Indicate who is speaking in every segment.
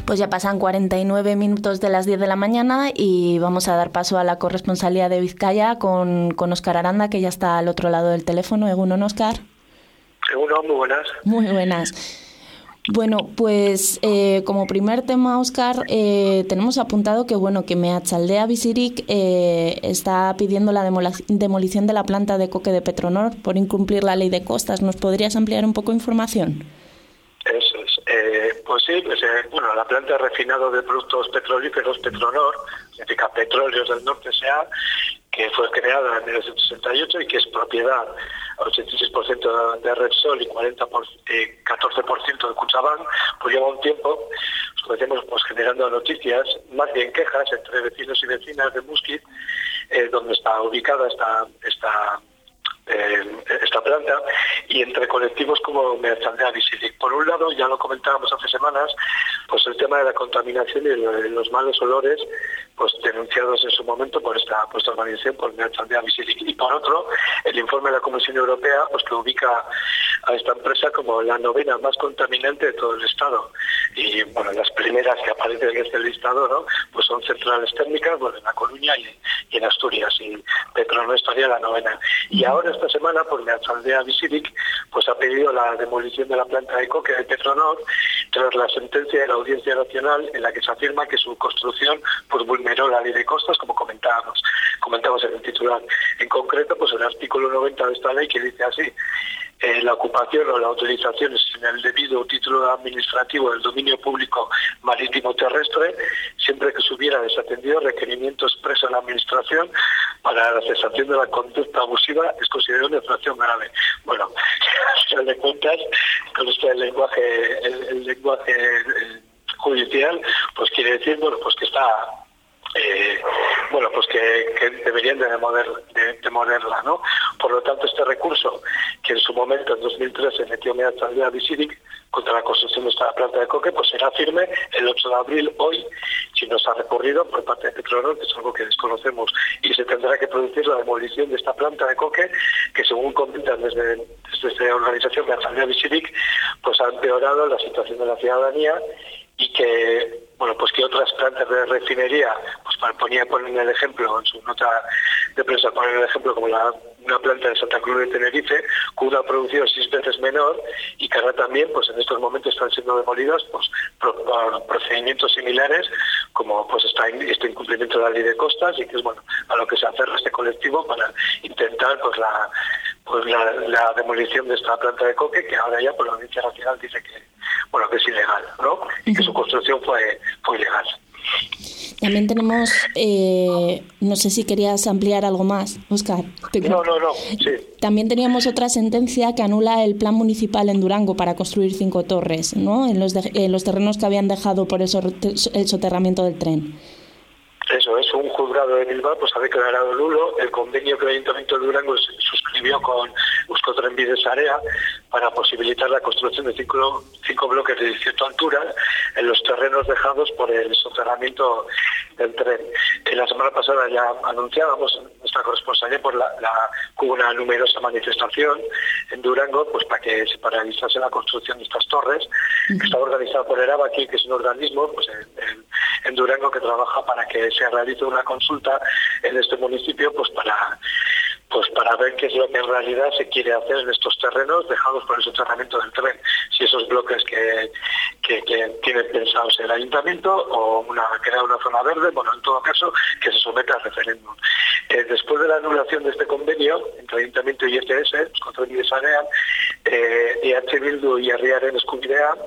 Speaker 1: Pues ya pasan 49 minutos de las 10 de la mañana y vamos a dar paso a la corresponsalía de Vizcaya con Óscar Aranda, que ya está al otro lado del teléfono. Egunon, Óscar.
Speaker 2: Egunon, muy buenas.
Speaker 1: Muy buenas. Bueno, pues como primer tema, Óscar, tenemos apuntado que Meatzaldea Bizirik está pidiendo la demolición de la planta de coque de Petronor por incumplir la ley de costas. ¿Nos podrías ampliar un poco de información?
Speaker 2: Eso es. La planta de refinado de productos petrolíferos Petronor, significa Petróleos del Norte S.A., que fue creada en 1968 y que es propiedad al 86% de Repsol y 14% de Kutxabank, pues lleva un tiempo, como decimos, generando noticias, más bien quejas entre vecinos y vecinas de Muskiz, donde está ubicada esta planta, y entre colectivos como Meatzaldea Bizirik. Por un lado, ya lo comentábamos hace semanas, pues el tema de la contaminación y los malos olores, pues denunciados en su momento por esta organización, por Meatzaldea Bizirik. Y por otro, el informe de la Comisión Europea, pues que ubica a esta empresa como la 9ª más contaminante de todo el Estado. Y bueno, las primeras que aparecen en este listado, ¿no?, pues son centrales térmicas, en La Coruña y en Asturias, y Petronor estaría la 9ª. Y ahora esta semana, por Meatzaldea Bizirik, pues ha pedido la demolición de la planta de coque de Petronor tras la sentencia de la Audiencia Nacional en la que se afirma que su construcción pues vulneró la ley de costas, como comentábamos en el titular. En concreto, pues el artículo 90 de esta ley, que dice así: la ocupación o la utilización sin el debido título administrativo del dominio público marítimo terrestre, siempre que se hubiera desatendido requerimiento expreso de la Administración para la cesación de la conducta abusiva, es considerado una infracción grave. Bueno, al final de cuentas, con el lenguaje judicial, pues quiere decir, que está... que deberían de demolerla, ¿no? Por lo tanto, este recurso, que en su momento, en 2013, metió Meatzaldea Bizirik contra la construcción de esta planta de coque, pues será firme el 8 de abril, hoy, si nos ha recurrido por parte de Petronor, que es algo que desconocemos, y se tendrá que producir la demolición de esta planta de coque, que según comentan desde esta organización Meatzaldea Bizirik, pues ha empeorado la situación de la ciudadanía, y que que otras plantas de refinería, pues ponen el ejemplo en su nota de prensa, ponen el ejemplo como una planta de Santa Cruz de Tenerife, con una producción 6 veces menor, y que ahora también, pues en estos momentos están siendo demolidas, pues por procedimientos similares, como pues este incumplimiento de la ley de costas, y que es a lo que se aferra este colectivo para intentar la demolición de esta planta de coque, que ahora ya por la Audiencia Nacional dice que es ilegal, ¿no? Y que su construcción fue ilegal.
Speaker 1: También tenemos, no sé si querías ampliar algo más, Óscar.
Speaker 2: No, sí.
Speaker 1: También teníamos otra sentencia que anula el plan municipal en Durango para construir 5 torres, ¿no?, en los terrenos que habían dejado por el soterramiento del tren. Eso es, un juzgado de Bilbao ha declarado nulo el convenio que el Ayuntamiento de Durango suscribió con Euskotrenbide Sarea para posibilitar la construcción de 5 bloques de 18 alturas en los terrenos dejados por el soterramiento del tren. La semana pasada ya anunciábamos nuestra corresponsalía hubo una numerosa manifestación en Durango para que se paralizase la construcción de estas torres, que está organizada por Erabaki, que es un organismo en Durango que trabaja para que se realice una consulta en este municipio para ver qué es lo que en realidad se quiere hacer en estos terrenos dejados por el soterramiento del tren, si esos bloques que tiene pensados el ayuntamiento o crear una zona verde, en todo caso que se someta al referéndum. Después de la anulación de este convenio entre ayuntamiento y ETS, contra Sarea, EH Bildu y Herriaren Eskubidea,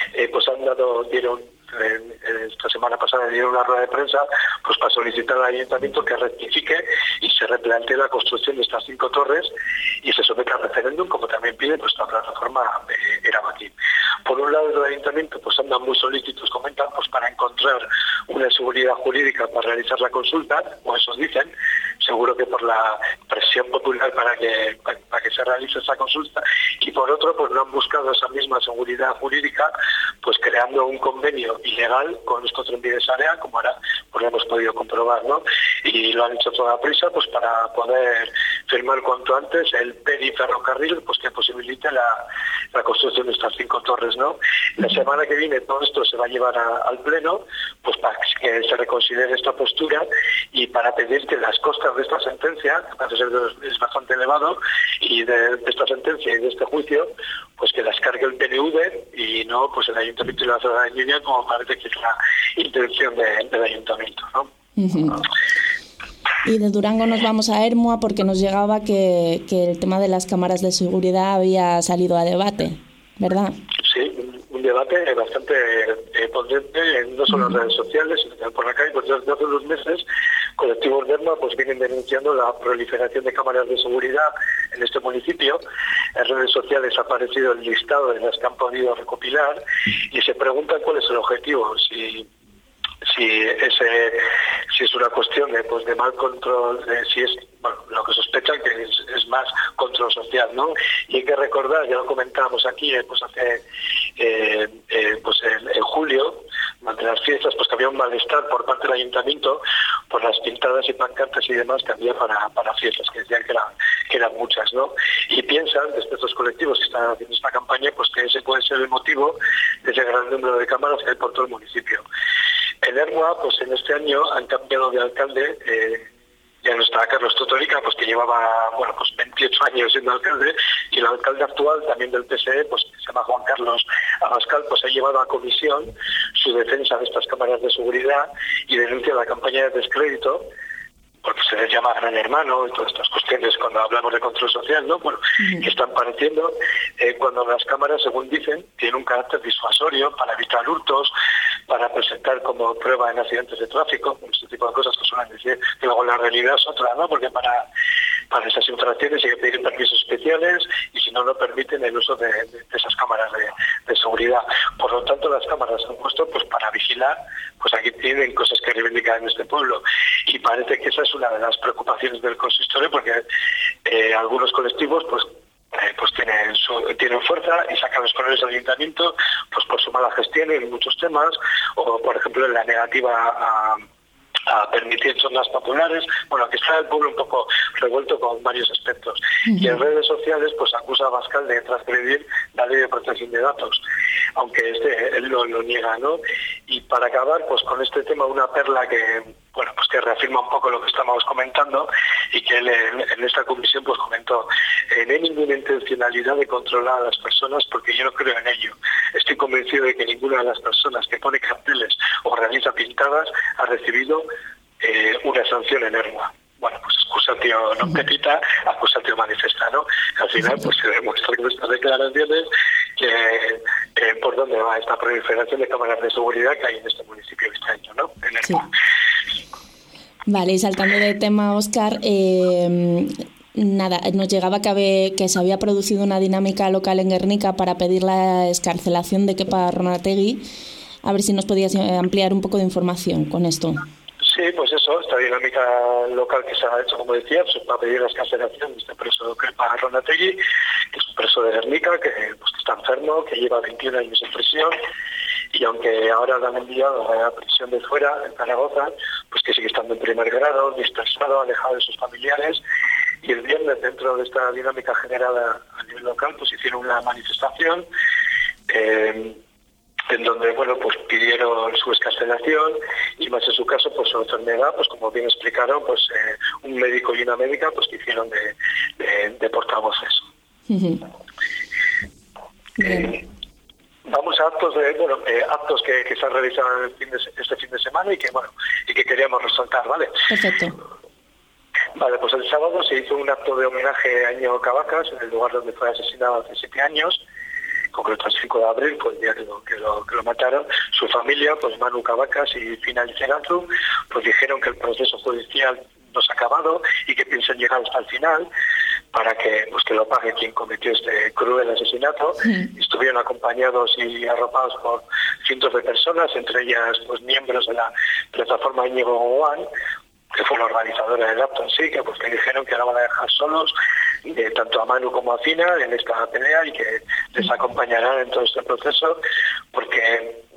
Speaker 1: esta semana pasada dieron una rueda de prensa para solicitar al ayuntamiento que rectifique y se replantee la construcción de estas 5 torres y se someta al referéndum, como también pide esta plataforma Erabaki. Por un lado, el ayuntamiento andan muy solícitos, comentan, para encontrar una seguridad jurídica para realizar la consulta, o eso dicen, seguro que por la presión popular para que se realice esa consulta, y por otro, no han buscado esa misma seguridad jurídica, creando un convenio ilegal con Euskotrenbide Sarea, como ahora
Speaker 2: pues lo hemos podido comprobar, ¿no? Y lo han hecho toda prisa pues para poder firmar cuanto antes el periferrocarril pues que posibilite la construcción de estas 5 torres, ¿no? La semana que viene todo esto se va a llevar al Pleno pues para que se reconsidere esta postura y para pedir que las costas de esta sentencia, que parece ser que es bastante elevado, y de esta sentencia y de este juicio, pues que las cargue el PNV y no pues el Ayuntamiento y la ciudadanía, como parece que es la intención del Ayuntamiento, ¿no?
Speaker 1: Uh-huh. Y de Durango nos vamos a Ermua porque nos llegaba que el tema de las cámaras de seguridad había salido a debate, ¿verdad?
Speaker 2: Sí, un debate bastante potente, no solo en las redes sociales, sino por la calle. Pues desde hace unos meses, colectivos de Ermua pues vienen denunciando la proliferación de cámaras de seguridad en este municipio. En redes sociales ha aparecido el listado de las que han podido recopilar y se preguntan cuál es el objetivo, si es una cuestión de mal control, si es lo que sospechan que es más control social, ¿no? Y hay que recordar, ya lo comentábamos aquí, pues hace en julio, durante las fiestas, pues que había un malestar por parte del Ayuntamiento por las pintadas y pancartas y demás que había para fiestas, que decían que eran muchas, ¿no? Y piensan, desde estos colectivos que están haciendo esta campaña, pues que ese puede ser el motivo de ese gran número de cámaras que hay por todo el municipio. En Ermua, pues en este año han cambiado de alcalde, ya no está Carlos Totorica, pues que llevaba 28 años siendo alcalde, y el alcalde actual, también del PSE, pues que se llama Juan Carlos Abascal, pues ha llevado a comisión su defensa de estas cámaras de seguridad y denuncia la campaña de descrédito, porque se les llama Gran Hermano y todas estas cuestiones cuando hablamos de control social, ¿no? Bueno, que están pareciendo cuando las cámaras, según dicen, tienen un carácter disuasorio para evitar hurtos, para presentar como prueba en accidentes de tráfico, este tipo de cosas que suelen decir, que luego la realidad es otra, ¿no? Porque para esas infracciones hay que pedir permisos especiales y si no, no permiten el uso de esas cámaras de seguridad. Por lo tanto, las cámaras han puesto pues para vigilar, pues aquí tienen cosas que reivindicar en este pueblo. Y parece que esa es una de las preocupaciones del consistorio, porque algunos colectivos pues tienen fuerza y sacan los colores del ayuntamiento pues por su mala gestión en muchos temas, o por ejemplo en la negativa a permitir zonas populares. Bueno, aquí está el pueblo un poco revuelto con varios aspectos. Uh-huh. Y en redes sociales pues acusa a Abascal de transgredir la ley de protección de datos, aunque él lo niega, ¿no? Y para acabar pues con este tema, una perla que reafirma un poco lo que estábamos comentando y que él en esta comisión pues comentó: no hay ninguna intencionalidad de controlar a las personas porque yo no creo en ello. Estoy convencido de que ninguna de las personas que pone carteles o realiza pintadas ha recibido una sanción en Ermua. Bueno, pues excusatio non petita, accusatio manifesta, ¿no? Al final pues se demuestra con estas declaraciones que por dónde va esta proliferación de cámaras de seguridad que hay en este municipio este año, ¿no? En Ermua.
Speaker 1: Sí. Vale, y saltando de tema, Óscar, nos llegaba que se había producido una dinámica local en Guernica para pedir la excarcelación de Kepa Arronategui. A ver si nos podías ampliar un poco de información con esto.
Speaker 2: Sí, pues eso, esta dinámica local que se ha hecho, como decía, pues para pedir la excarcelación de este preso Kepa Arronategui, que es un preso de Guernica, que está enfermo, que lleva 21 años en prisión, y aunque ahora lo han enviado a la prisión de fuera, en Zaragoza, pues que sigue estando en primer grado, dispersado, alejado de sus familiares. Y el viernes, dentro de esta dinámica generada a nivel local, pues hicieron una manifestación en donde, pues pidieron su excarcelación y más en su caso, pues su enfermedad, pues como bien explicaron, pues un médico y una médica, pues que hicieron de portavoces. Uh-huh. Vamos a actos actos que se han realizado este fin de semana y que queríamos resaltar, ¿vale?
Speaker 1: Perfecto.
Speaker 2: Vale, pues el sábado se hizo un acto de homenaje a Íñigo Cabacas en el lugar donde fue asesinado hace 7 años, concreto el 5 de abril, pues el día que lo mataron. Su familia, pues Manu Cabacas y Fina Liceranzu, pues dijeron que el proceso judicial no se ha acabado y que piensan llegar hasta el final para que lo pague quien cometió este cruel asesinato. Sí. Estuvieron acompañados y arropados por cientos de personas, entre ellas pues miembros de la plataforma Íñigo Gogoan, que fue la organizadora del acto en sí, que dijeron que no van a dejar solos tanto a Manu como a Fina en esta pelea y que les acompañarán en todo este proceso, porque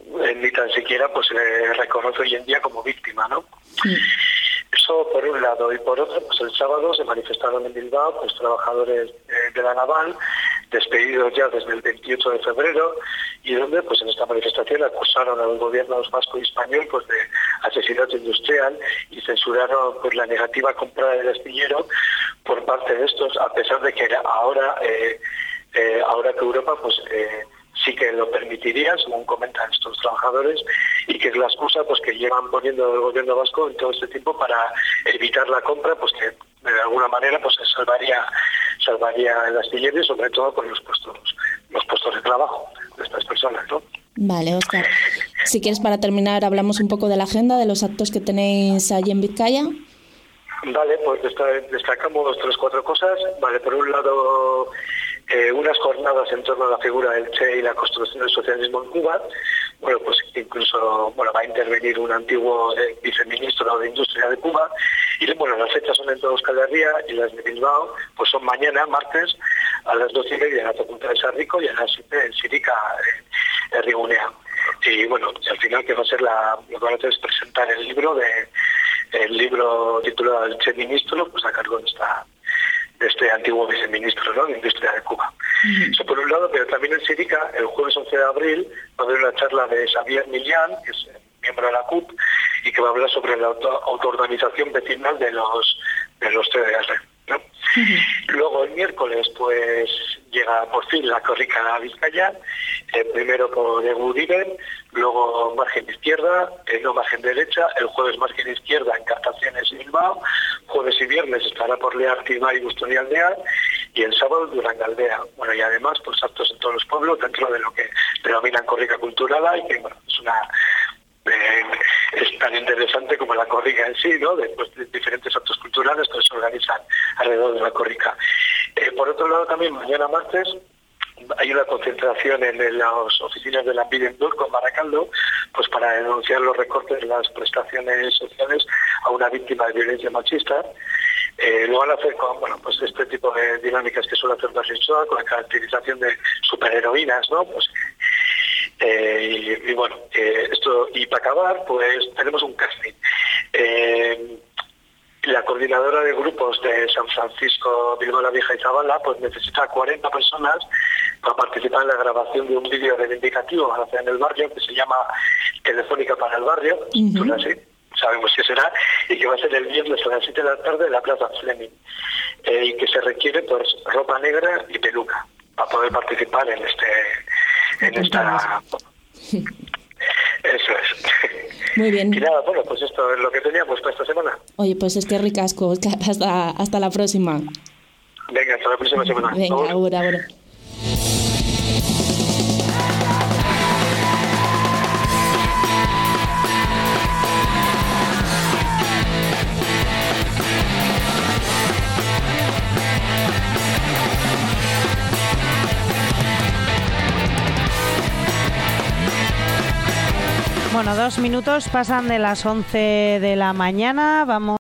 Speaker 2: ni tan siquiera pues se le reconoce hoy en día como víctima, ¿no? Sí. Eso por un lado, y por otro, pues el sábado se manifestaron en Bilbao pues trabajadores de la naval, despedidos ya desde el 28 de febrero, y donde pues en esta manifestación acusaron al gobierno vasco y español pues de asesinato industrial y censuraron pues la negativa a comprar el astillero por parte de estos, a pesar de que ahora que Europa pues sí que lo permitiría, según comentan estos trabajadores, y que es la excusa pues que llevan poniendo el gobierno vasco en todo este tiempo para evitar la compra, pues que de alguna manera pues se salvaría el astillero y sobre todo por los puestos de trabajo de estas personas, ¿no?
Speaker 1: Vale, Óscar. Si quieres, para terminar, hablamos un poco de la agenda, de los actos que tenéis allí en Vizcaya.
Speaker 2: Vale, pues destacamos 3-4 cosas. Vale, por un lado, unas jornadas en torno a la figura del Che y la construcción del socialismo en Cuba. Bueno, pues incluso va a intervenir un antiguo viceministro de Industria de Cuba. Y bueno, las fechas son en toda Euskal Herria y las de Bilbao pues son mañana, martes, a las 12:30 en la Facultad de Sarrico y a las 7 en Sirica, en Rigunea. Y bueno, al final que va a ser lo que van a hacer es presentar el libro titulado El Che Ministro, pues a cargo de este antiguo viceministro, ¿no?, de Industria de Cuba. Eso por un lado, pero también en Sirica, el jueves 11 de abril, va a haber una charla de Xavier Millán, que es miembro de la CUP, y que va a hablar sobre la autoorganización vecinal de los TDR, ¿no? Luego el miércoles pues llega por fin la corrica a Vizcaya, primero por Uribe, luego margen izquierda, no margen derecha, el jueves margen izquierda en Cartaciones y Bilbao, jueves y viernes estará por Learte, Ibai y Bustón y Aldea, y el sábado Durangaldea. Bueno, y además pues actos en todos los pueblos dentro de lo que denominan corrica cultural, y que bueno, es tan interesante como la corrica en sí, ¿no? Después de diferentes actos culturales que se organizan alrededor de la corrica. Por otro lado, también mañana martes hay una concentración en las oficinas de la Pidendur con Baracaldo, pues para denunciar los recortes de las prestaciones sociales a una víctima de violencia machista. Lo van a hacer con pues este tipo de dinámicas que suele hacer Barrichoa, con la caracterización de superheroínas, ¿no? Pues y bueno, esto, y para acabar, pues tenemos un casting. La coordinadora de grupos de San Francisco, Bilbao la Vieja y Zabala, pues necesita 40 personas para participar en la grabación de un vídeo reivindicativo en el barrio que se llama Telefónica para el Barrio, así, sabemos qué será, y que va a ser el viernes a las 7 de la tarde en la Plaza Fleming, y que se requiere pues ropa negra y peluca para poder participar en esta... Eso es.
Speaker 1: Muy bien.
Speaker 2: Y nada, bueno, pues esto es lo que teníamos para esta semana.
Speaker 1: Oye, pues es que ricasco. Hasta la próxima.
Speaker 2: Venga, hasta la próxima semana.
Speaker 1: Venga, ahora.
Speaker 3: Bueno, 2 minutos pasan de las 11 de la mañana. Vamos